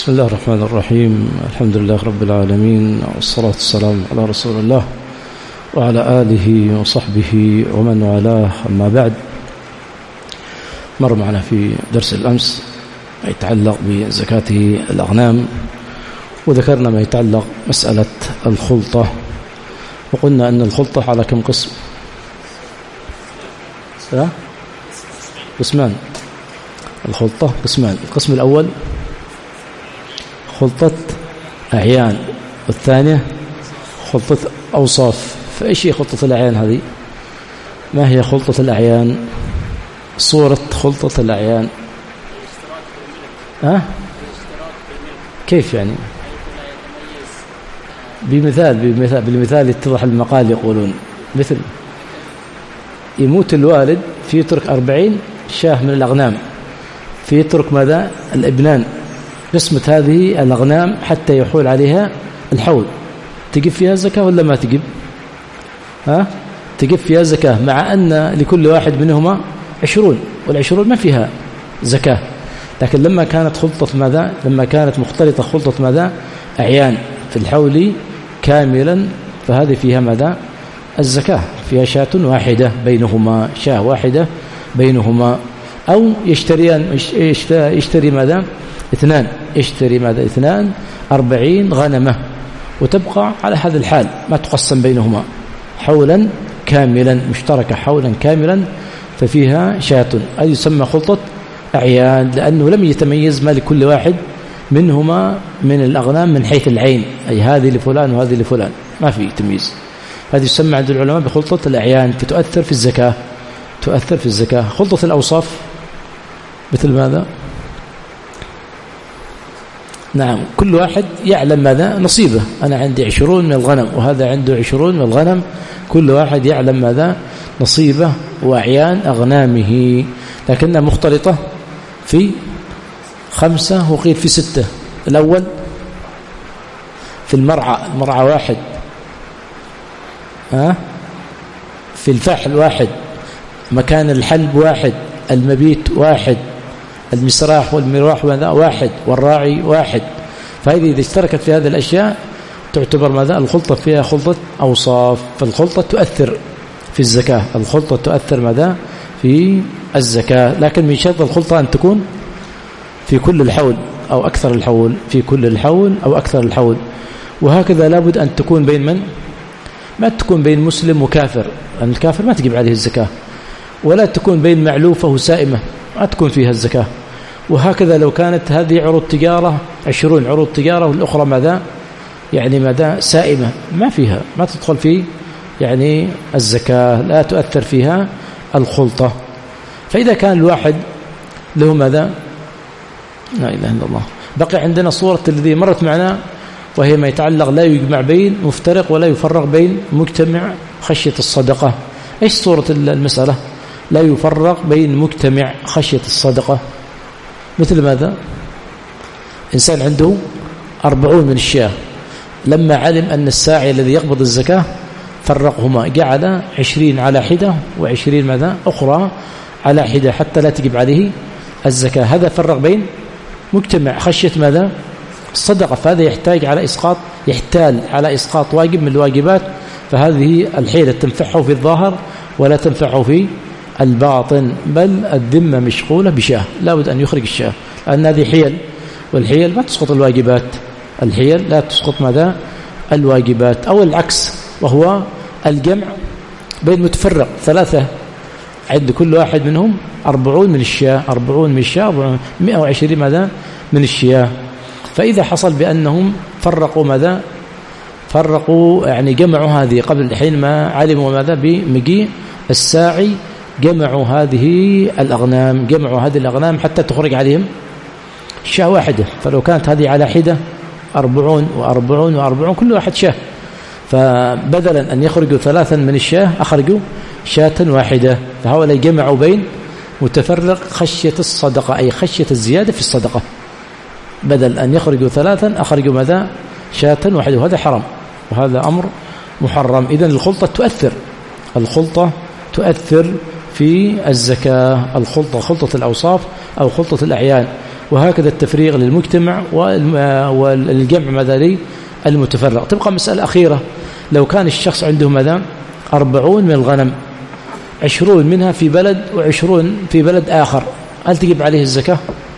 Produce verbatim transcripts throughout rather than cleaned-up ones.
بسم الله الرحمن الرحيم. الحمد لله رب العالمين، والصلاة والسلام على رسول الله وعلى آله وصحبه ومن والاه. أما بعد، مر معنا في درس الأمس ما يتعلق بزكاة الأغنام، وذكرنا ما يتعلق مسألة الخلطة، وقلنا أن الخلطة على كم قسم؟ قسمان. الخلطة قسمان. القسم الأول خلطة أعيان، والثانية خلطة أوصاف. فإيش هي خلطة الأعيان هذه؟ ما هي خلطة الأعيان؟ صورة خلطة الأعيان ها؟ كيف يعني؟ بمثال بمثال بالمثال يتضح المقال. يقولون مثل يموت الوالد فيترك أربعين شاه من الأغنام، فيترك ماذا؟ الإبنان. قسمة هذه الأغنام حتى يحول عليها الحول، تجب فيها الزكاة ولا ما تجب؟ ها؟ تجب فيها الزكاة، مع أن لكل واحد منهما عشرون، والعشرون ما فيها زكاة. لكن لما كانت خلطة ماذا؟ لما كانت مختلطة خلطة ماذا؟ أعيان في الحول كاملا، فهذه فيها ماذا؟ الزكاة. فيها شاة واحدة بينهما، شاة واحدة بينهما. أو يشتريان يشتري ماذا؟ اثنان، يشتري ماذا؟ اثنان أربعين غنمة، وتبقى على هذا الحال ما تقسم بينهما، حولا كاملا مشتركة، حولا كاملا، ففيها شاة. هذه يسمى خلطة أعيان، لأنه لم يتميز ما لكل واحد منهما من الأغنام من حيث العين، أي هذه لفلان وهذه لفلان، ما في تمييز. هذه يسمى عند العلماء بخلطة الأعيان، فتؤثر في الزكاة، تؤثر في الزكاة. خلطة الأوصاف مثل ماذا؟ نعم، كل واحد يعلم ماذا؟ نصيبه. أنا عندي عشرون من الغنم، وهذا عنده عشرون من الغنم، كل واحد يعلم ماذا؟ نصيبه وأعيان أغنامه، لكنها مختلطة في خمسة وقيل في ستة. الأول في المرعى، المرعى واحد، ها؟ في الفحل واحد، مكان الحلب واحد، المبيت واحد، المسراح والمروح واحد، والراعي واحد. فهذه إذا اشتركت في هذه الأشياء تعتبر ماذا؟ الخلطة فيها خلطة أوصاف. فالخلطة تؤثر في الزكاة، الخلطة تؤثر ماذا؟ في الزكاة. لكن من شرط الخلطة أن تكون في كل الحول أو أكثر الحول، في كل الحول أو أكثر الحول. وهكذا لابد أن تكون بين من؟ ما تكون بين مسلم وكافر، لأن الكافر ما تجب عليه الزكاة. ولا تكون بين معلوفة وسائمة، ما تكون فيها الزكاة. وهكذا لو كانت هذه عروض تجارة، عشرون عروض تجارة، والأخرى ماذا؟ يعني ماذا؟ سائمة، ما فيها، ما تدخل في يعني الزكاة، لا تؤثر فيها الخلطة. فإذا كان الواحد له ماذا؟ لا إله إلا الله. بقي عندنا صورة الذي مرت معنا، وهي ما يتعلق لا يجمع بين مفترق ولا يفرق بين مجتمع خشية الصدقة. إيش صورة المسألة؟ لا يفرق بين مجتمع خشية الصدقة. مثل ماذا؟ إنسان عنده أربعون من الشاة، لما علم أن الساعي الذي يقبض الزكاة فرقهما، جعل عشرين على حدة وعشرين ماذا؟ أخرى على حدة، حتى لا تجب عليه الزكاة. هذا فرق بين مجتمع خشية ماذا؟ الصدقة. فهذا يحتاج على إسقاط، يحتال على إسقاط واجب من الواجبات. فهذه الحيلة تنفعه في الظاهر ولا تنفعه في الباطن، بل الذمة مشغولة بشاه، لا بد أن يخرج الشاه، لأن هذه حيل، والحيل ما تسقط الواجبات، الحيل لا تسقط ماذا؟ الواجبات. أو العكس، وهو الجمع بين متفرق، ثلاثة عند كل واحد منهم أربعون من الشاه، أربعون من الشاه، مئة وعشرين ماذا؟ من الشياه. فإذا حصل بأنهم فرقوا ماذا؟ فرقوا يعني جمعوا هذه قبل حين ما علموا ماذا؟ بمجيء الساعي، جمعوا هذه الأغنام، جمعوا هذه الأغنام حتى تخرج عليهم شاة واحدة. فلو كانت هذه على حدة أربعون وأربعون وأربعون، كل واحد شاة، فبدلا أن يخرجوا ثلاثا من الشاة أخرجوا شاة واحدة. فهؤلاء جمعوا بين متفرق خشية الصدقة، أي خشية الزيادة في الصدقة، بدل أن يخرجوا ثلاثا أخرجوا ماذا؟ شاة واحدة، وهذا حرام، وهذا أمر محرم. إذن الخلطة تؤثر، الخلطة تؤثر في الزكاة. الخلطة خلطة الأوصاف أو خلطة الأعيان. وهكذا التفريغ للمجتمع والجمع ماذا لي المتفرق. تبقى مسألة أخيرة، لو كان الشخص عنده ماذا أربعون من الغنم، عشرون منها في بلد وعشرون في بلد آخر، هل تجب عليه الزكاة؟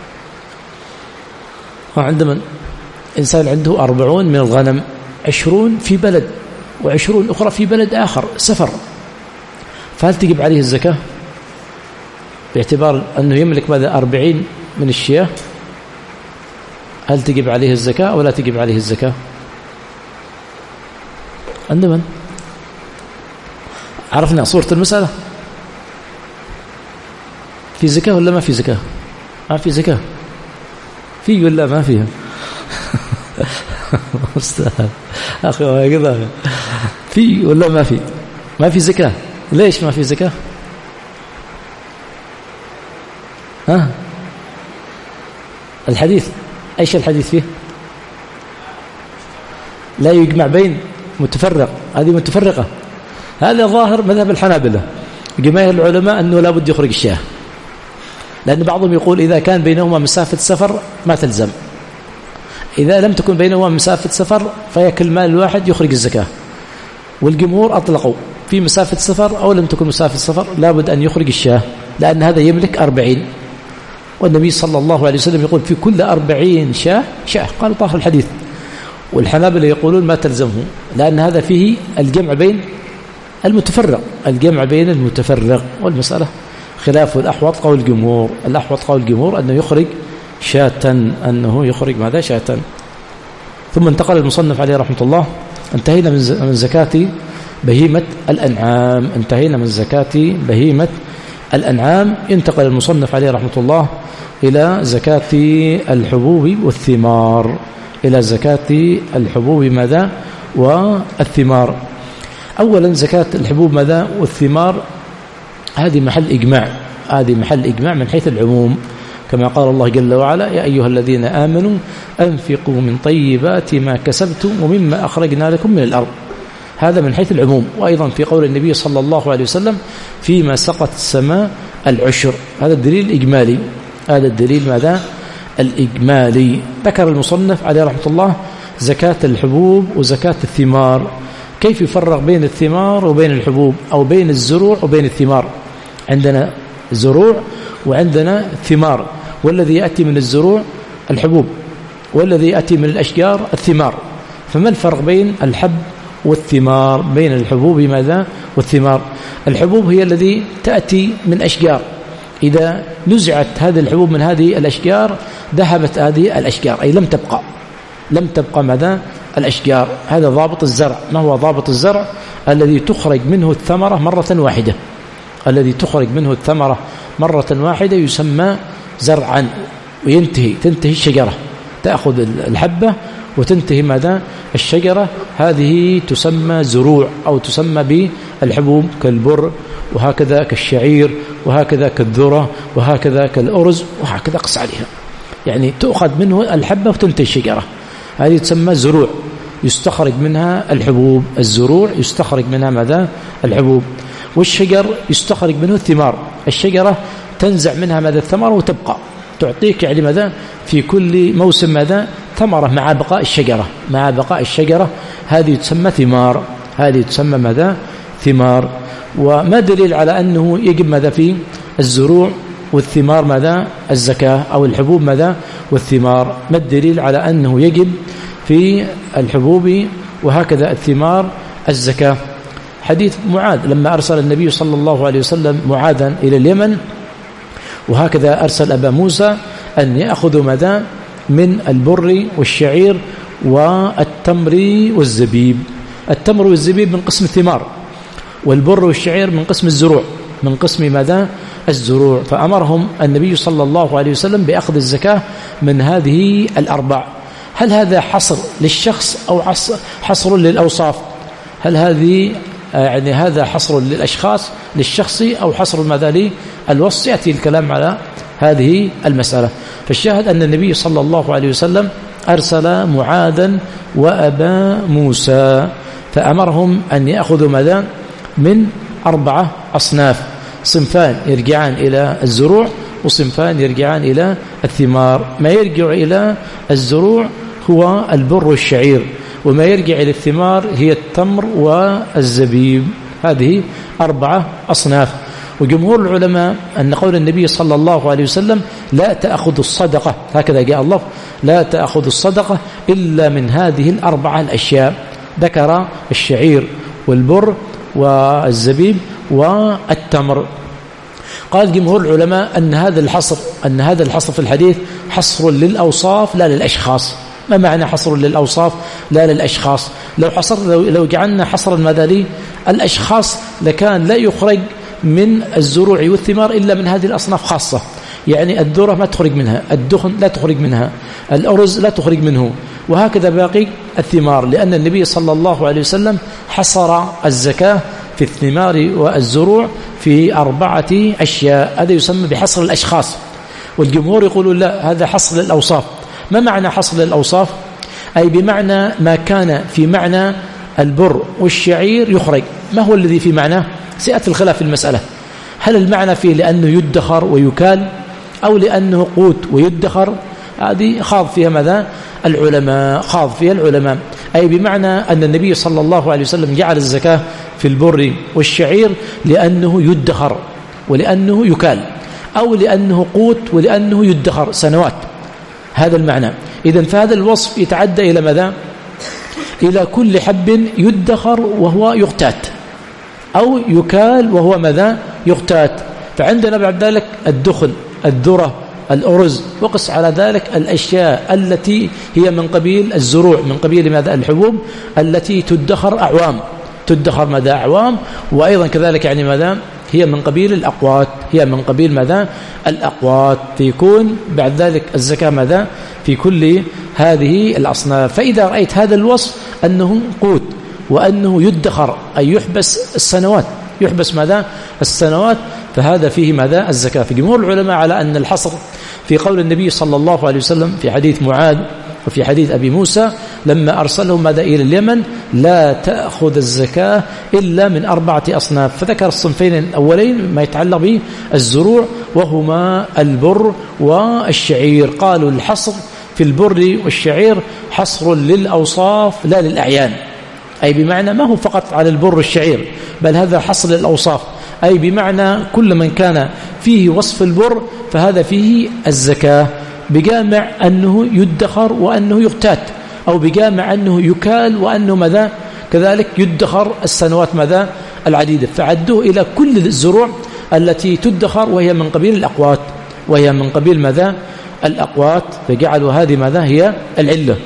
عندما إنسان عنده أربعون من الغنم، عشرون في بلد وعشرون أخرى في بلد آخر سفر، فهل تجب عليه الزكاة باعتبار أنه يملك ماذا أربعين من الشياه؟ هل تجب عليه الزكاة أو لا تجب عليه الزكاة؟ عندما عرفنا صورة المسألة، في زكاة ولا ما في زكاة؟ ما في زكاة، في ولا ما فيها؟ مستاهل أخي هكذا، في ولا ما في؟ ما في زكاة. ليش ما في زكاة؟ ها الحديث ايش الحديث فيه؟ لا يجمع بين متفرق، هذه متفرقة، هذا ظاهر مذهب الحنابلة جماهير العلماء أنه لا بد يخرج الشاه، لأن بعضهم يقول إذا كان بينهما مسافة سفر ما تلزم، إذا لم تكن بينهما مسافة سفر فيأكل مال الواحد يخرج الزكاة. والجمهور أطلقوا في مسافة سفر أو لم تكن مسافة سفر لا بد أن يخرج الشاه، لأن هذا يملك أربعين، والنبي صلى الله عليه وسلم يقول في كل أربعين شاه شاه، قال طاهر الحديث. والحنابلة يقولون ما تلزمه، لأن هذا فيه الجمع بين المتفرق، الجمع بين المتفرق، والمسألة خلاف الأحوط قول الجمهور، الأحوط قول الجمهور أنه يخرج شاة، أنه يخرج ماذا شاة. ثم انتقل المصنف عليه رحمة الله، انتهينا من زكاة بهيمة الأنعام، انتهينا من زكاة بهيمة الأنعام. ينتقل المصنف عليه رحمة الله إلى زكاة الحبوب والثمار، إلى زكاة الحبوب ماذا والثمار. أولا زكاة الحبوب ماذا والثمار، هذه محل إجماع، هذه محل إجماع من حيث العموم، كما قال الله جل وعلا يا أيها الذين آمنوا أنفقوا من طيبات ما كسبتم ومما أخرجنا لكم من الأرض، هذا من حيث العموم. وأيضا في قول النبي صلى الله عليه وسلم فيما سقط السماء العشر، هذا الدليل الإجمالي، هذا الدليل ماذا الإجمالي. ذكر المصنف عليه رحمة الله زكاة الحبوب وزكاة الثمار. كيف يفرق بين الثمار وبين الحبوب، أو بين الزروع وبين الثمار؟ عندنا زروع وعندنا ثمار، والذي يأتي من الزروع الحبوب، والذي يأتي من الأشجار الثمار. فما الفرق بين الحب والثمار، بين الحبوب ماذا والثمار؟ الحبوب هي الذي تأتي من أشجار، إذا نزعت هذه الحبوب من هذه الأشجار ذهبت هذه الأشجار، أي لم تبقى، لم تبقى ماذا الأشجار. هذا ضابط الزرع. ما هو ضابط الزرع؟ الذي تخرج منه الثمرة مرة واحدة، الذي تخرج منه الثمرة مرة واحدة يسمى زرعا، وينتهي تنتهي الشجرة، تأخذ الحبة وتنتهي ماذا الشجرة، هذه تسمى زروع أو تسمى بالحبوب، كالبر وهكذا كالشعير وهكذا كالذرة وهكذا كالأرز وهكذا قص عليها، يعني تأخذ منه الحبة وتنتهي الشجرة، هذه تسمى زروع، يستخرج منها الحبوب. الزروع يستخرج منها ماذا الحبوب، والشجر يستخرج منه الثمار. الشجرة تنزع منها ماذا الثمرة وتبقى، تعطيك يعني ماذا في كل موسم ماذا ثمرة مع بقاء الشجرة، مع بقاء الشجرة، هذه تسمى ثمار، هذه تسمى ماذا ثمار. وما دليل على أنه يجب ماذا في الزروع والثمار ماذا الزكاة، أو الحبوب ماذا والثمار؟ ما الدليل على أنه يجب في الحبوب وهكذا الثمار الزكاة؟ حديث معاذ لما أرسل النبي صلى الله عليه وسلم معاذا إلى اليمن، وهكذا أرسل أبا موسى أن يأخذوا ماذا من البر والشعير والتمر والزبيب. التمر والزبيب من قسم الثمار، والبر والشعير من قسم الزروع، من قسم ماذا الزروع. فأمرهم النبي صلى الله عليه وسلم بأخذ الزكاة من هذه الأربع. هل هذا حصر للشخص أو حصر للأوصاف؟ هل هذه يعني هذا حصر للأشخاص للشخصي أو حصر ماذا للوصف؟ يأتي الكلام على هذه المسألة. فالشاهد أن النبي صلى الله عليه وسلم أرسل معاذا وأبا موسى، فأمرهم أن يأخذوا ماذا من أربعة أصناف، صنفان يرجعان إلى الزروع، وصنفان يرجعان إلى الثمار. ما يرجع إلى الزروع هو البر والشعير، وما يرجع إلى الثمار هي التمر والزبيب. هذه أربعة أصناف. وجمهور العلماء أن قول النبي صلى الله عليه وسلم لا تأخذ الصدقة، هكذا جاء الله، لا تأخذ الصدقة إلا من هذه الأربعة الأشياء، ذكر الشعير والبر والزبيب والتمر. قال جمهور العلماء أن هذا الحصر أن هذا الحصر في الحديث حصر للأوصاف لا للأشخاص. ما معنى حصر للأوصاف لا للأشخاص؟ لو حصر لو, لو جعلنا حصرا ماذا لي الأشخاص لكان لا يخرج من الزروع والثمار إلا من هذه الأصناف خاصة. يعني الذرة ما تخرج منها، الدخن لا تخرج منها، الأرز لا تخرج منه، وهكذا باقي الثمار، لأن النبي صلى الله عليه وسلم حصر الزكاة في الثمار والزروع في أربعة أشياء. هذا يسمى بحصر الأشخاص. والجمهور يقولون لا، هذا حصر للأوصاف. ما معنى حصر للأوصاف؟ أي بمعنى ما كان في معنى البر والشعير يخرج. ما هو الذي في معناه؟ سيأتي الخلاف في المسألة، هل المعنى فيه لأنه يدخر ويكال أو لأنه قوت ويدخر؟ هذه خاض فيها ماذا العلماء خاض فيها العلماء أي بمعنى أن النبي صلى الله عليه وسلم جعل الزكاة في البر والشعير لأنه يدخر ولأنه يكال، أو لأنه قوت ولأنه يدخر سنوات. هذا المعنى. إذن فهذا الوصف يتعدى إلى ماذا؟ إلى كل حب يدخر وهو يغتات، أو يكال وهو ماذا؟ يغتات. فعندنا بعد ذلك الدخل، الذرة، الأرز، وقس على ذلك الأشياء التي هي من قبيل الزروع، من قبيل ماذا؟ الحبوب التي تدخر أعوام، تدخر ماذا؟ أعوام. وأيضا كذلك يعني ماذا؟ هي من قبيل الأقوات، هي من قبيل ماذا؟ الأقوات. فيكون بعد ذلك الزكاة ماذا؟ في كل هذه الأصناف. فإذا رأيت هذا الوصف أنه قوت وأنه يدخر أي يحبس السنوات، يحبس ماذا؟ السنوات، فهذا فيه ماذا؟ الزكاة. في جمهور العلماء على أن الحصر في قول النبي صلى الله عليه وسلم في حديث معاذ وفي حديث أبي موسى لما أرسلهم ماذا إلى اليمن: لا تأخذ الزكاة إلا من أربعة أصناف. فذكر الصنفين الأولين ما يتعلق بالزروع وهما البر والشعير. قالوا الحصر في البر والشعير حصر للأوصاف لا للأعيان، أي بمعنى ما هو فقط على البر والشعير، بل هذا حصر للأوصاف، أي بمعنى كل من كان فيه وصف البر فهذا فيه الزكاة، بجامع أنه يدخر وأنه يغتات، أو بجامع أنه يكال وأنه ماذا؟ كذلك يدخر السنوات ماذا؟ العديدة. فعدوه إلى كل الزروع التي تدخر وهي من قبيل الأقوات، وهي من قبيل ماذا؟ الأقوات. فجعلوا هذه ماذا؟ هي العلة.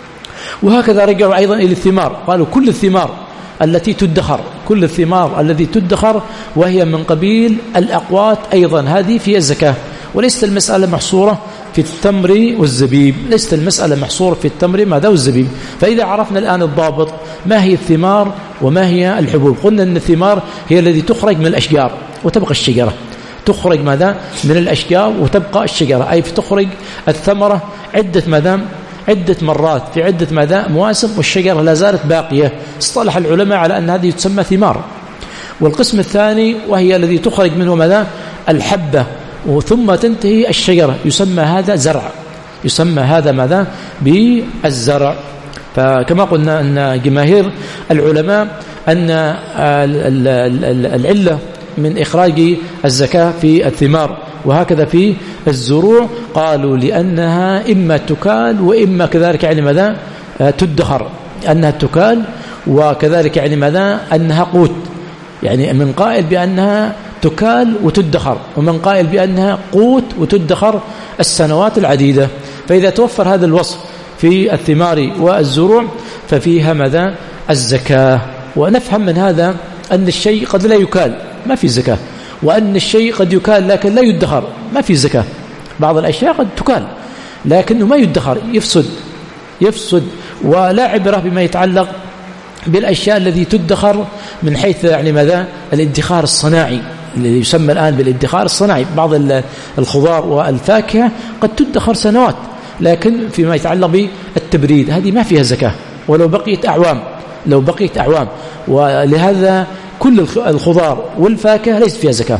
وهكذا رجعوا أيضا إلى الثمار، قالوا كل الثمار التي تدخر، كل الثمار التي تدخر وهي من قبيل الأقوات أيضا هذه فيها الزكاة. وليست المسألة محصورة في التمر والزبيب، ليست المسألة محصورة في التمر ماذا والزبيب. فإذا عرفنا الآن الضابط ما هي الثمار وما هي الحبوب، قلنا أن الثمار هي التي تخرج من الأشجار وتبقى الشجرة، تخرج ماذا؟ من الأشجار وتبقى الشجرة، أي تخرج الثمرة عدة ماذا؟ عدة مرات في عدة ماذا؟ مواسم، والشجرة لا زالت باقية. اصطلح العلماء على أن هذه تسمى ثمار. والقسم الثاني وهي الذي تخرج منه ماذا؟ الحبة، وثم تنتهي الشجرة، يسمى هذا زرع، يسمى هذا ماذا؟ بالزرع. فكما قلنا أن جماهير العلماء أن العلة من إخراج الزكاة في الثمار وهكذا في الزروع قالوا لأنها إما تكال وإما كذلك يعني ماذا؟ تدخر، أنها تكال وكذلك يعني ماذا؟ أنها قوت. يعني من قائل بأنها تكال وتدخر، ومن قائل بأنها قوت وتدخر السنوات العديدة. فإذا توفر هذا الوصف في الثمار والزروع ففيها ماذا؟ الزكاة. ونفهم من هذا أن الشيء قد لا يكال ما في زكاة، وأن الشيء قد يكال لكن لا يدخر ما في زكاة. بعض الأشياء قد تكال لكنه ما يدخر، يفسد يفسد ولا عبرة بما يتعلق بالأشياء التي تدخر من حيث يعني ماذا؟ الادخار الصناعي اللي يسمى الآن بالادخار الصناعي. بعض الخضار والفاكهة قد تدخر سنوات، لكن فيما يتعلق بالتبريد هذه ما فيها زكاة ولو بقيت أعوام، لو بقيت أعوام. ولهذا كل الخضار والفاكهة ليست فيها زكاة،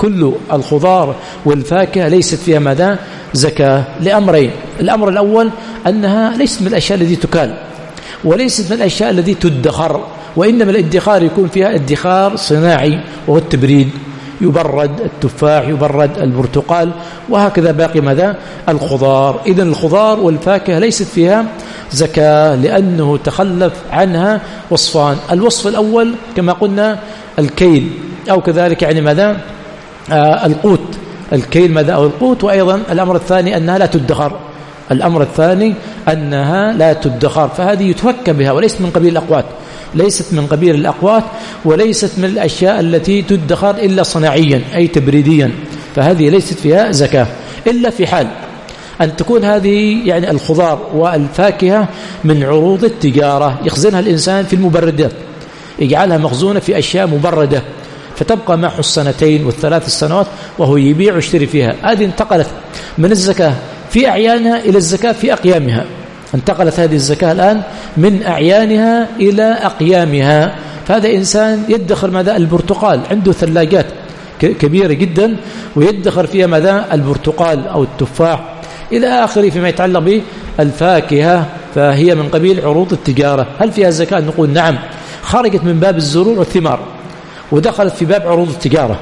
كل الخضار والفاكهة ليست فيها ماذا؟ زكاة، لأمرين. الأمر الأول أنها ليست من الأشياء التي تكال، وليست من الأشياء التي تدخر، وإنما الادخار يكون فيها ادخار صناعي وهو التبريد، يبرد التفاح، يبرد البرتقال، وهكذا باقي ماذا؟ الخضار. إذن الخضار والفاكهة ليست فيها زكاة لأنه تخلف عنها وصفان. الوصف الأول كما قلنا الكيل، أو كذلك يعني ماذا؟ آه القوت، الكيل ماذا؟ أو القوت. وأيضا الأمر الثاني أنها لا تدخر، الأمر الثاني أنها لا تدخر، فهذه يتفكى بها وليست من قبيل الأقوات، ليست من قبيل الأقوات، وليست من الأشياء التي تدخر إلا صناعيا أي تبريديا، فهذه ليست فيها زكاة إلا في حال أن تكون هذه يعني الخضار والفاكهة من عروض التجارة يخزنها الإنسان في المبردات، يجعلها مخزونة في أشياء مبردة فتبقى معه السنتين والثلاث السنوات وهو يبيع ويشتري فيها. هذه انتقلت من الزكاة في أعيانها إلى الزكاة في أقيامها، انتقلت هذه الزكاة الآن من أعيانها إلى أقيامها. فهذا إنسان يدخر ماذا؟ البرتقال، عنده ثلاجات كبيرة جدا ويدخر فيها ماذا؟ البرتقال أو التفاح إلى آخره فيما يتعلق بالفاكهة، فهي من قبيل عروض التجارة. هل فيها زكاة؟ نقول نعم، خرجت من باب الزروع والثمار ودخلت في باب عروض التجارة،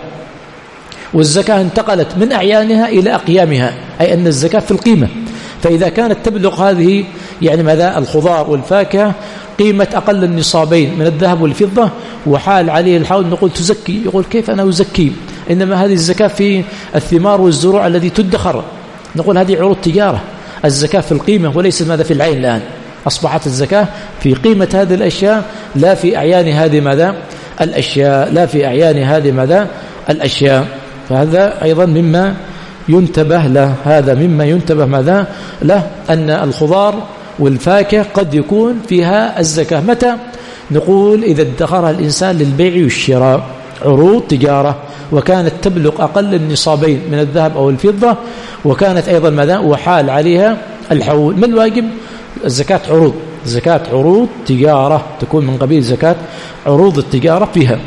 والزكاة انتقلت من أعيانها إلى أقيامها، أي أن الزكاة في القيمة. فإذا كانت تبلغ هذه يعني ماذا؟ الخضار والفاكهة قيمة أقل النصابين من الذهب والفضة وحال عليه الحول، نقول تزكي. يقول كيف أنا أزكي؟ إنما هذه الزكاة في الثمار والزروع التي تدخر. نقول هذه عروض تجارة، الزكاة في القيمة وليس ماذا؟ في العين. الآن أصبحت الزكاة في قيمة هذه الأشياء لا في أعيان هذه ماذا؟ الأشياء، لا في أعيان هذه ماذا؟ الأشياء. فهذا أيضا مما ينتبه له، هذا مما ينتبه ماذا؟ له، أن الخضار والفاكهة قد يكون فيها الزكاة. متى؟ نقول إذا ادخرها الإنسان للبيع والشراء، عروض تجارة، وكانت تبلغ أقل النصابين من الذهب أو الفضة، وكانت أيضا ماذا؟ وحال عليها الحول. ما الواجب؟ الزكاة عروض، زكاة عروض تجارة، تكون من قبيل زكاة عروض التجارة فيها.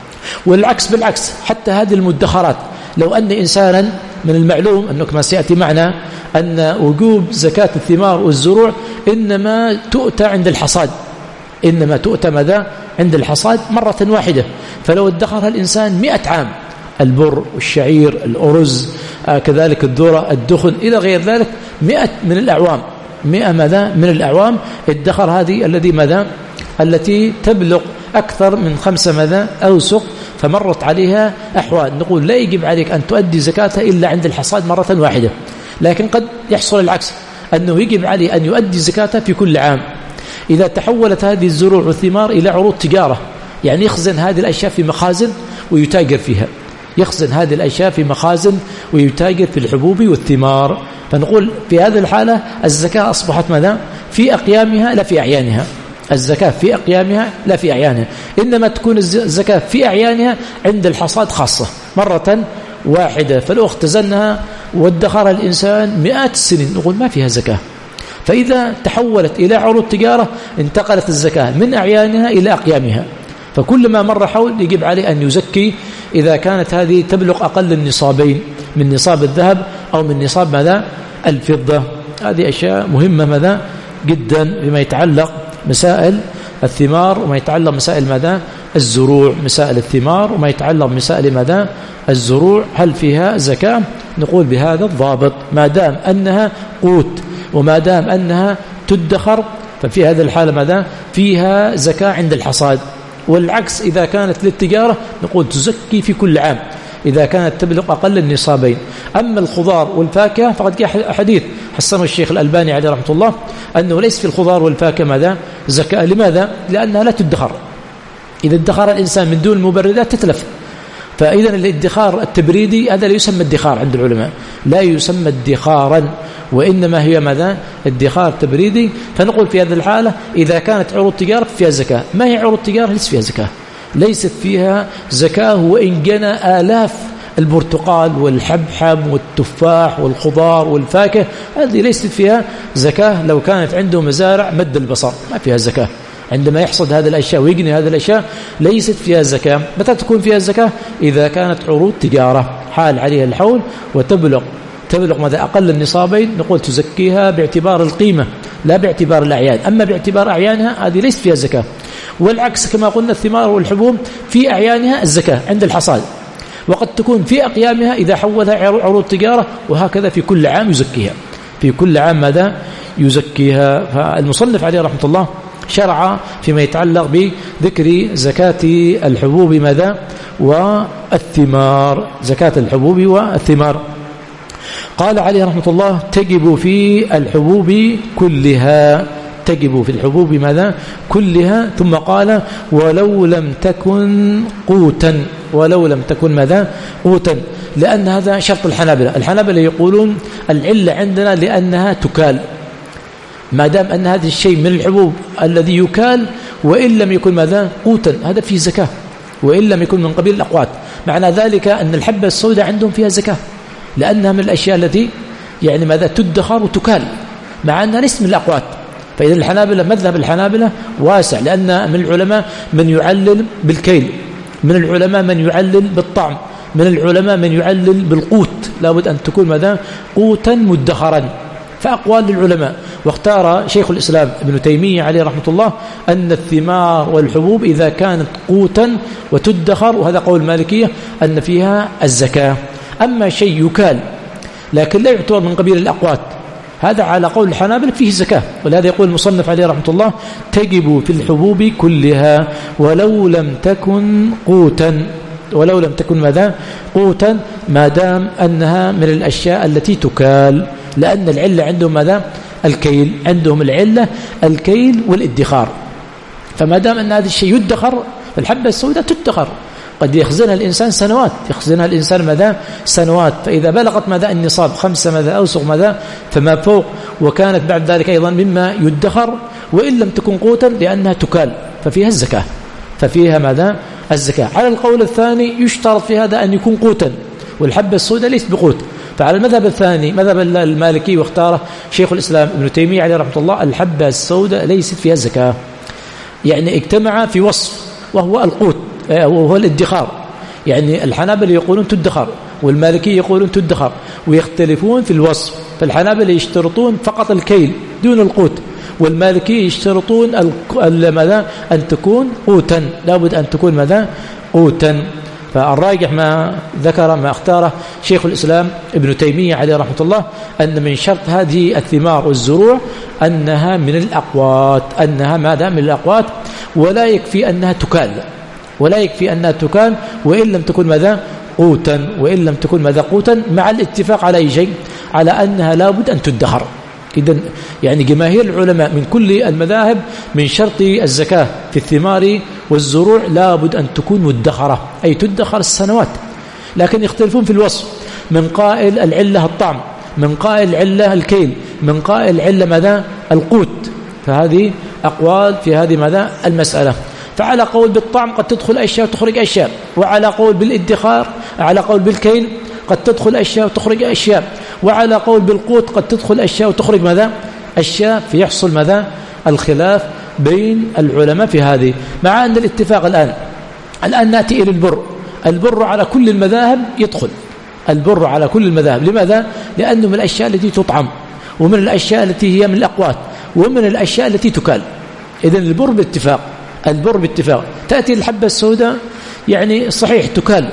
والعكس بالعكس، حتى هذه المدخرات لو أن إنسانا من المعلوم أنه كما سيأتي معنا أن وجوب زكاة الثمار والزروع إنما تؤتى عند الحصاد، إنما تؤتى ماذا؟ عند الحصاد مرة واحدة. فلو ادخرها الإنسان مئة عام، البر والشعير الأرز آه كذلك الذرة الدخن إلى غير ذلك، مئة من الأعوام، مئة ماذا؟ من الأعوام ادخر هذه الذي ماذا؟ التي تبلغ أكثر من خمسة ماذا؟ أوسق، فمرت عليها أحوال. نقول لا يجب عليك أن تؤدي زكاتها إلا عند الحصاد مرة واحدة، لكن قد يحصل العكس، أنه يجب عليه أن يؤدي زكاتها في كل عام. إذا تحولت هذه الزروع والثمار إلى عروض تجارة، يعني يخزن هذه الأشياء في مخازن ويتاجر فيها، يخزن هذه الأشياء في مخازن ويتاجر في الحبوب والثمار، فنقول في هذه الحالة الزكاة أصبحت ماذا؟ في أقيامها لا في أعيانها، الزكاة في أقيامها لا في أعيانها، إنما تكون الزكاة في أعيانها عند الحصاد خاصة مرة واحدة. فلو اختزنها وادخرها الإنسان مئات السنين نقول ما فيها زكاة. فإذا تحولت إلى عروض تجارة انتقلت الزكاة من أعيانها إلى أقيامها، فكل ما مر حول يجب عليه أن يزكي إذا كانت هذه تبلغ أقل النصابين من نصاب الذهب أو من نصاب ماذا؟ الفضة. هذه أشياء مهمة ماذا؟ جدا فيما يتعلق مسائل الثمار وما يتعلق مسائل ماذا؟ الزروع. مسائل الثمار وما يتعلق مسائل ماذا؟ الزروع هل فيها زكاة؟ نقول بهذا الضابط، ما دام أنها قوت وما دام أنها تدخر ففي هذه الحالة ماذا؟ فيها زكاة عند الحصاد. والعكس إذا كانت للتجارة نقول تزكي في كل عام إذا كانت تبلغ أقل النصابين. أما الخضار والفاكهة فقد جاء حديث حسنه الشيخ الألباني عليه رحمة الله أنه ليس في الخضار والفاكهة ماذا؟ زكاة. لماذا؟ لأنها لا تدخر، إذا ادخر الإنسان من دون المبردات تتلف. فإذا الادخار التبريدي هذا لا يسمى ادخار عند العلماء، لا يسمى ادخارا، وإنما هي ماذا؟ ادخار تبريدي. فنقول في هذه الحالة إذا كانت عروض تجارة فيها زكاة. ما هي عروض تجارة؟ ليس فيها زكاة، ليست فيها زكاة. وإن جنى آلاف البرتقال والحبحب والتفاح والخضار والفاكهة هذه ليست فيها زكاة. لو كانت عنده مزارع مد البصر ما فيها زكاة. عندما يحصد هذه الأشياء ويجني هذه الأشياء ليست فيها الزكاة. متى تكون فيها الزكاة؟ إذا كانت عروض تجارة حال عليها الحول وتبلغ تبلغ ماذا أقل النصابين، نقول تزكيها باعتبار القيمة لا باعتبار الأعيان. أما باعتبار أعيانها هذه ليست فيها الزكاة. والعكس كما قلنا الثمار والحبوب في أعيانها الزكاة عند الحصاد، وقد تكون في أقيامها إذا حولها عروض تجارة، وهكذا في كل عام يزكيها، في كل عام ماذا يزكيها. فالمصنف عليه رحمة الله شرع فيما يتعلق بذكر زكاة الحبوب ماذا والثمار، زكاة الحبوب والثمار. قال عليه رحمة الله تجب في الحبوب كلها، تجب في الحبوب ماذا كلها. ثم قال ولو لم تكن قوتا، ولو لم تكن ماذا قوتا، لأن هذا شرط الحنابلة. الحنابلة يقولون العلة عندنا لأنها تكال، ما دام أن هذا الشيء من الحبوب الذي يكال وإن لم يكن ماذا قوتا هذا فيه زكاة، وإن لم يكن من قبيل الأقوات. معنى ذلك أن الحبة السوداء عندهم فيها زكاة لأنها من الأشياء التي يعني ماذا تدخر وتكال، مع أنها ليست من الأقوات. فإذا الحنابلة مذهب الحنابلة واسع، لأن من العلماء من يعلل بالكيل، من العلماء من يعلل بالطعم، من العلماء من يعلل بالقوت، لابد أن تكون ماذا قوتا مدخرا. فأقوال للعلماء. واختار شيخ الإسلام ابن تيمية عليه رحمة الله أن الثمار والحبوب إذا كانت قوتا وتدخر، وهذا قول المالكية، أن فيها الزكاة. أما شيء يكال لكن لا يعتبر من قبيل الأقوات، هذا على قول الحنابلة فيه زكاة. ولهذا يقول المصنف عليه رحمة الله تجب في الحبوب كلها ولو لم تكن قوتا، ولو لم تكن ماذا قوتا، ما دام أنها من الأشياء التي تكال، لأن العلة عندهم ماذا الكيل، عندهم العلة الكيل والادخار. فما دام أن هذا الشيء يدخر، فالحبة السوداء تدخر، قد يخزنها الإنسان سنوات، يخزنها الإنسان ماذا سنوات. فإذا بلغت ماذا النصاب خمسة ماذا أوسق ماذا فما فوق، وكانت بعد ذلك أيضا مما يدخر، وإن لم تكن قوتا لأنها تكال ففيها الزكاة، ففيها ماذا الزكاة. على القول الثاني يشترط في هذا أن يكون قوتا، والحبة السوداء ليست بقوت. فعلى المذهب الثاني مذهب المالكي واختاره شيخ الإسلام ابن تيمية عليه رحمة الله الحبة السوداء ليست فيها الزكاة، يعني اجتمع في وصف وهو القوت وهو الادخار. يعني الحنابلة يقولون تدخر والمالكي يقولون تدخر، ويختلفون في الوصف. فالحنابلة يشترطون فقط الكيل دون القوت، والمالكي يشترطون ماذا أن تكون قوتا، لابد أن تكون ماذا قوتا. فالراجح ما ذكر ما اختاره شيخ الإسلام ابن تيمية عليه رحمة الله أن من شرط هذه الثمار والزروع أنها من الأقوات، أنها ماذا من الأقوات، ولا يكفي أنها تكال، ولا يكفي أنها تكال وإن لم تكن ماذا قوتا، وإن لم تكن ماذا قوتا، مع الاتفاق على أي شيء على أنها لابد أن تدخر. إذن يعني جماهير العلماء من كل المذاهب من شرط الزكاة في الثمار والزروع لابد أن تكون مدخرة، أي تدخر السنوات. لكن يختلفون في الوصف، من قائل العلة الطعم، من قائل العلة الكيل، من قائل العلة ماذا القوت. فهذه أقوال في هذه ماذا المسألة. فعلى قول بالطعم قد تدخل أشياء وتخرج أشياء، وعلى قول بالادخار على قول بالكيل قد تدخل أشياء وتخرج أشياء، وعلى قول بالقوت قد تدخل أشياء وتخرج ماذا أشياء. فيحصل ماذا الخلاف بين العلماء في هذه، مع أن الاتفاق الآن الآن نأتي إلى البر. البر على كل المذاهب يدخل، البر على كل المذاهب. لماذا؟ لأنه من الأشياء التي تطعم، ومن الأشياء التي هي من الأقوات، ومن الأشياء التي تكال. إذن البر باتفاق، البر باتفاق. تأتي الحبة السوداء يعني صحيح تكال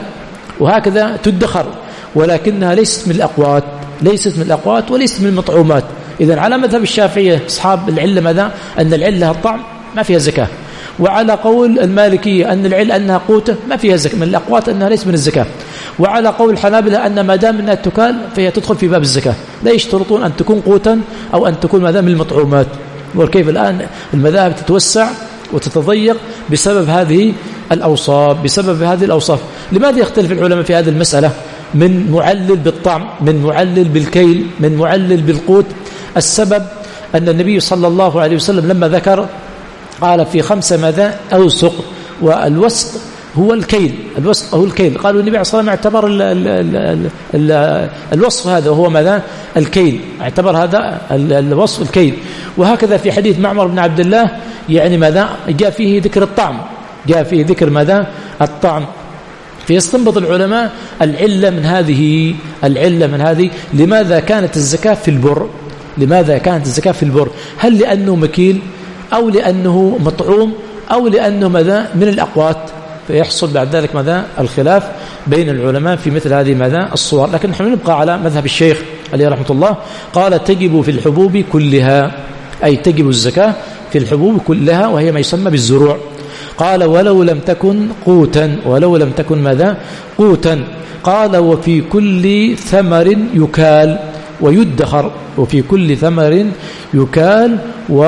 وهكذا تدخر، ولكنها ليست من الأقوات، ليست من الأقوات وليست من المطعومات. إذن على مذهب الشافعية أصحاب العلة ماذا أن العلة الطعم ما فيها زكاة، وعلى قول المالكية أن العلة أنها قوته ما فيها زكاة، من الأقوات أنها ليست من الزكاة، وعلى قول الحنابلة أن ما دام أنها تكال فهي تدخل في باب الزكاة، لا يشترطون أن تكون قوتا أو أن تكون ماذا من المطعومات. وكيف الآن المذاهب تتوسع وتتضيق بسبب هذه الأوصاف، بسبب هذه الأوصاف. لماذا يختلف العلماء في هذه المسألة؟ من معلل بالطعم، من معلل بالكيل، من معلل بالقوت. السبب أن النبي صلى الله عليه وسلم لما ذكر قال في خمسة ماذا أوسق، والوسق هو الكيل، الوسق هو الكيل. قالوا النبي عليه الصلاة والسلام اعتبر ال ال ال ال الوصف هذا وهو ماذا؟ الكيل، اعتبر هذا الوصف الكيل. وهكذا في حديث معمر بن عبد الله يعني ماذا؟ جاء فيه ذكر الطعم، جاء فيه ذكر ماذا؟ الطعم. فيستنبط العلماء العلة من هذه، العلة من هذه لماذا كانت الزكاة في البر؟ لماذا كانت الزكاة في البر؟ هل لأنه مكيل أو لأنه مطعوم أو لأنه ماذا؟ من الأقوات؟ فيحصل بعد ذلك ماذا؟ الخلاف بين العلماء في مثل هذه ماذا؟ الصور. لكن نحن نبقى على مذهب الشيخ عليه رحمة الله، قال تجب في الحبوب كلها، أي تجب الزكاة في الحبوب كلها وهي ما يسمى بالزروع. قال ولو لم تكن قوتا، ولو لم تكن ماذا؟ قوتا. قال وفي كل ثمر يكال ويدخر، وفي كل ثمر يكال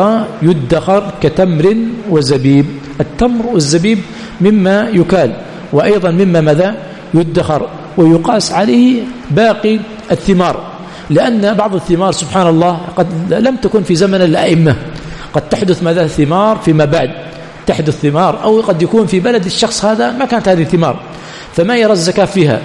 ويدخر كتمر وزبيب. التمر والزبيب مما يكال وأيضا مما ماذا؟ يدخر. ويقاس عليه باقي الثمار، لأن بعض الثمار سبحان الله قد لم تكن في زمن الأئمة، قد تحدث ماذا؟ ثمار فيما بعد، تحدث ثمار، أو قد يكون في بلد الشخص هذا ما كانت هذه الثمار فما يرى الزكاة فيها.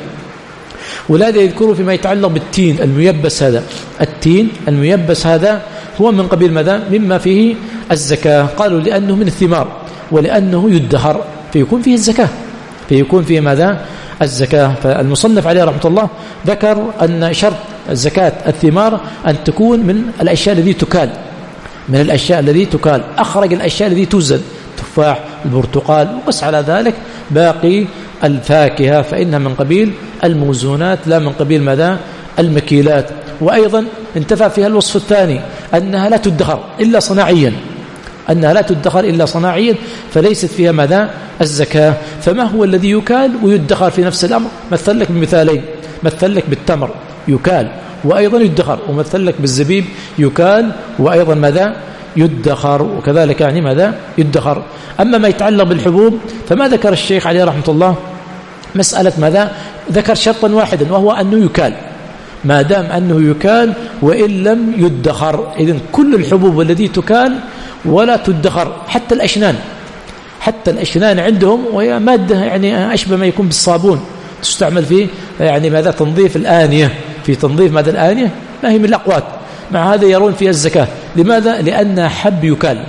ولهذا يذكروا فيما يتعلق بالتين الميبس، هذا التين الميبس هذا هو من قبيل ماذا؟ مما فيه الزكاة. قالوا لأنه من الثمار ولأنه يدخر فيكون فيه الزكاة، فيكون فيه ماذا؟ الزكاة. فالمصنف عليه رحمة الله ذكر أن شرط زكاة الثمار أن تكون من الأشياء التي تكال، من الأشياء التي تكال. أخرج الأشياء التي توزن، تفاح، البرتقال، وقس على ذلك باقي الفاكهة فإنها من قبيل الموزونات لا من قبيل ماذا؟ المكيلات. وأيضا انتفى فيها الوصف الثاني أنها لا تدخر إلا صناعيا، أنها لا تدخر إلا صناعيا، فليست فيها ماذا؟ الزكاة. فما هو الذي يكال ويدخر في نفس الأمر؟ مثل لك بمثالين، مثل لك بالتمر يكال وأيضا يدخر، ومثل لك بالزبيب يكال وأيضا ماذا؟ يدخر، وكذلك يعني ماذا؟ يدخر. أما ما يتعلق بالحبوب فما ذكر الشيخ عليه رحمة الله مسألة ماذا؟ ذكر شرطا واحدا وهو أنه يكال، ما دام أنه يكال وإن لم يدخر. إذن كل الحبوب التي تكال ولا تدخر، حتى الأشنان، حتى الأشنان عندهم وهي مادة يعني أشبه ما يكون بالصابون، تستعمل في يعني ماذا؟ تنظيف الآنية، في تنظيف ماذا؟ الآنية، ما هي من الأقوات، مع هذا يرون فيها الزكاة. لماذا؟ لأن حب يكال،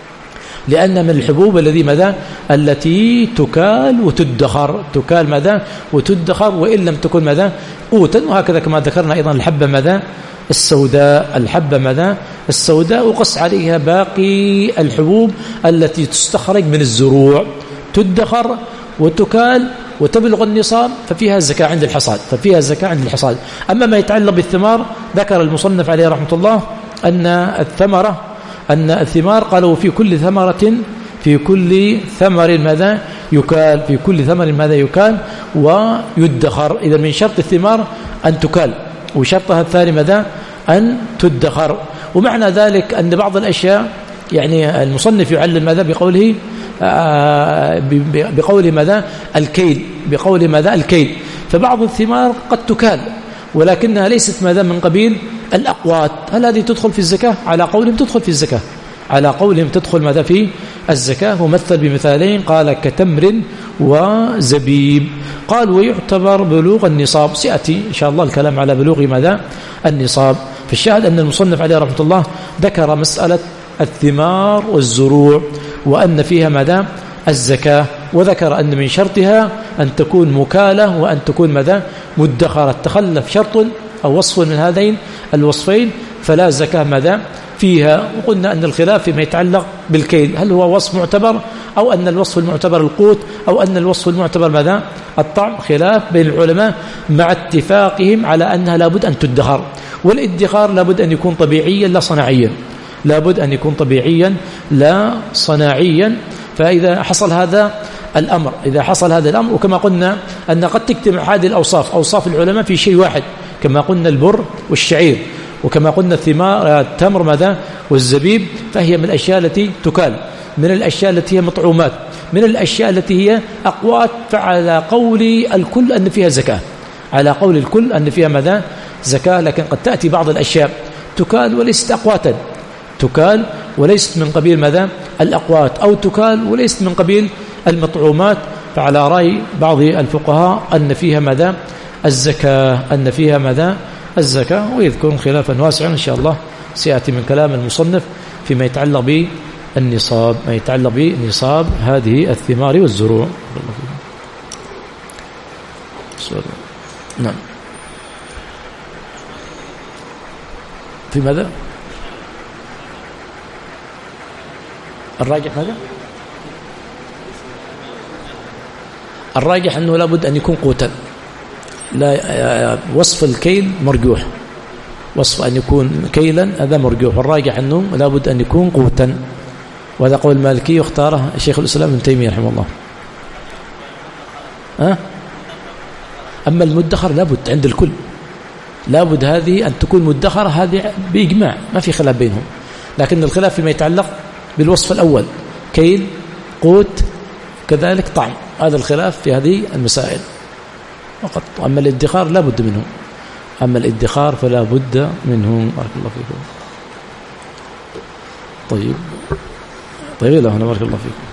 لأن من الحبوب الذي ماذا؟ التي تكال وتدخر، تكال ماذا؟ وتدخر وإن لم تكن ماذا؟ قوتا. وهكذا كما ذكرنا أيضا الحبة ماذا؟ السوداء، الحبة ماذا؟ السوداء، وقص عليها باقي الحبوب التي تستخرج من الزروع، تدخر وتكال وتبلغ النصاب ففيها الزكاة عند الحصاد، ففيها الزكاة عند الحصاد. أما ما يتعلق بالثمار ذكر المصنف عليه رحمة الله أن الثمرة، أن الثمار قالوا في كل ثمرة، في كل ثمر ماذا؟ يكال، في كل ثمر ماذا؟ يكال ويدخر. إذا من شرط الثمار أن تكال، وشرطها الثاني ماذا؟ أن تدخر. ومعنى ذلك أن بعض الأشياء يعني المصنف يعلم ماذا؟ بقوله آه بقوله ماذا؟ الكيل، بقوله ماذا؟ الكيل. فبعض الثمار قد تكال ولكنها ليست ماذا؟ من قبيل الأقوات. هل هذه تدخل في الزكاة؟ على قولهم تدخل في الزكاة، على قولهم تدخل ماذا؟ في الزكاة. ومثل بمثالين، قال كتمر وزبيب. قال ويعتبر بلوغ النصاب، سيأتي إن شاء الله الكلام على بلوغ ماذا؟ النصاب. فالشاهد أن المصنف عليه رحمة الله ذكر مسألة الثمار والزروع وأن فيها ماذا؟ الزكاة، وذكر أن من شرطها أن تكون مكالة وأن تكون ماذا؟ مدخرة. تخلف شرط أو وصف من هذين الوصفين فلا زكاة ماذا؟ فيها. وقلنا أن الخلاف فيما يتعلق بالكيل، هل هو وصف معتبر أو أن الوصف المعتبر القوت أو أن الوصف المعتبر ماذا؟ الطعم. خلاف بين العلماء مع اتفاقهم على أنها لابد أن تدخر، والادخار لابد أن يكون طبيعيا لا صناعيا، لابد أن يكون طبيعيا لا صناعيا. فإذا حصل هذا الأمر، إذا حصل هذا الأمر، وكما قلنا أن قد تجتمع هذه الأوصاف، أوصاف العلماء في شيء واحد، كما قلنا البر والشعير، وكما قلنا الثمار التمر ماذا؟ والزبيب، فهي من الأشياء التي تكال، من الأشياء التي هي مطعومات، من الأشياء التي هي أقوات. فعلى قول الكل أن فيها زكاة، على قول الكل أن فيها ماذا؟ زكاة. لكن قد تأتي بعض الأشياء تكال وليست أقواتا، تكال وليست من قبيل ماذا؟ الأقوات، أو تكال وليست من قبيل المطعومات. فعلى رأي بعض الفقهاء أن فيها ماذا الزكاة أن فيها ماذا الزكاة ويذكر خلافا واسعا إن شاء الله سيأتي من كلام المصنف فيما يتعلق بالنصاب ما يتعلق بنصاب هذه الثمار والزروع. نعم في ماذا الراجح ماذا الراجح أنه لابد أن يكون قوتا لا وصف الكيل مرجوح وصف أن يكون كيلا هذا مرجوح والراجح أنه لابد أن يكون قوتا وهذا قول المالكي يختاره الشيخ الإسلام ابن تيمية رحمه الله. أه؟ أما المدخر لابد عند الكل لابد هذه أن تكون مدخرة هذه بإجماع ما في خلاف بينهم لكن الخلاف فيما يتعلق بالوصف الأول كيل قوت كذلك طعم هذا الخلاف في هذه المسائل فقط. أما الادخار لا بد منه أما الادخار فلا بد منه. بارك الله فيكم. طيب طيب لا هنا بارك الله فيكم.